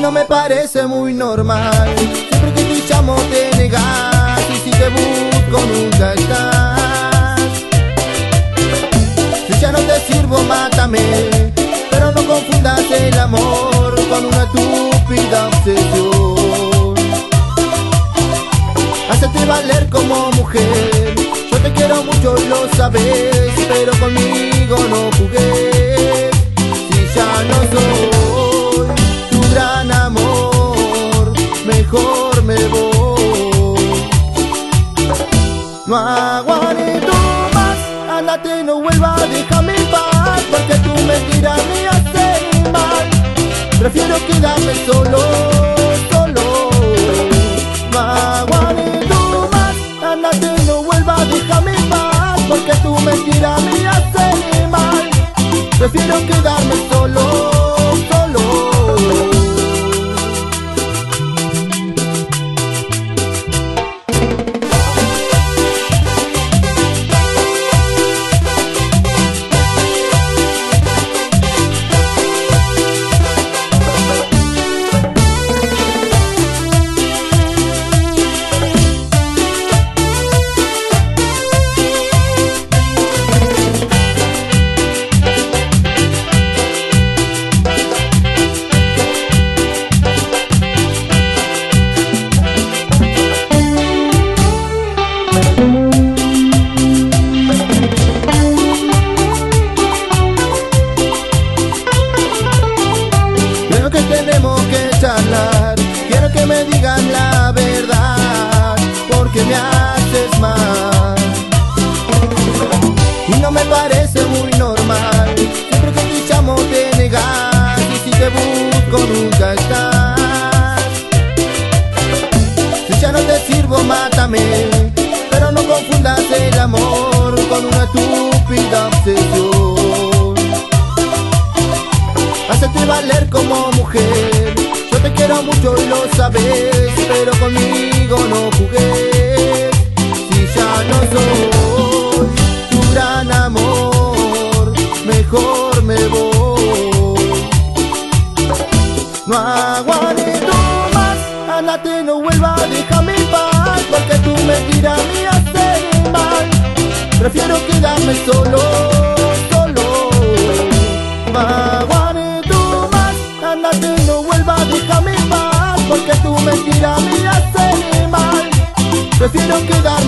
no me parece muy normal. Siempre que te llamo te negas, y si te busco nunca estás. Si ya no te sirvo, mátame, pero no confundas el amor con una estúpida obsesión. Hacete valer como mujer, yo te quiero mucho y lo sabes, pero conmigo no jugues. Si ya no soy tu gran amor, mejor me voy. No aguanto más, ándate, no vuelvas, déjame en paz, porque tu mentira me hace mal. Prefiero quedarme solo, solo. No aguanto más, ándate, no vuelvas, déjame en paz, porque tu mentira me hace mal. Prefiero quedarme solo, solo. Creo que tenemos que charlar, quiero que me digas la verdad, porque me haces mal. Y no me parece muy normal, siempre que te llamo te negas, y si te busco nunca estás. Si ya no te sirvo, mátame, pero no confundas el amor con una estúpida obsesión. Hacete valer como mujer, yo te quiero mucho y lo sabes, pero conmigo no jugues. Si ya no soy tu gran amor, mejor me voy. No aguanto más, ándate, no vuelvas, déjame en paz, porque tu mentira me hace mal. Prefiero quedarme solo, solo. No aguanto más, ándate, no vuelvas, déjame en paz, porque tu mentira me hace mal. Prefiero quedarme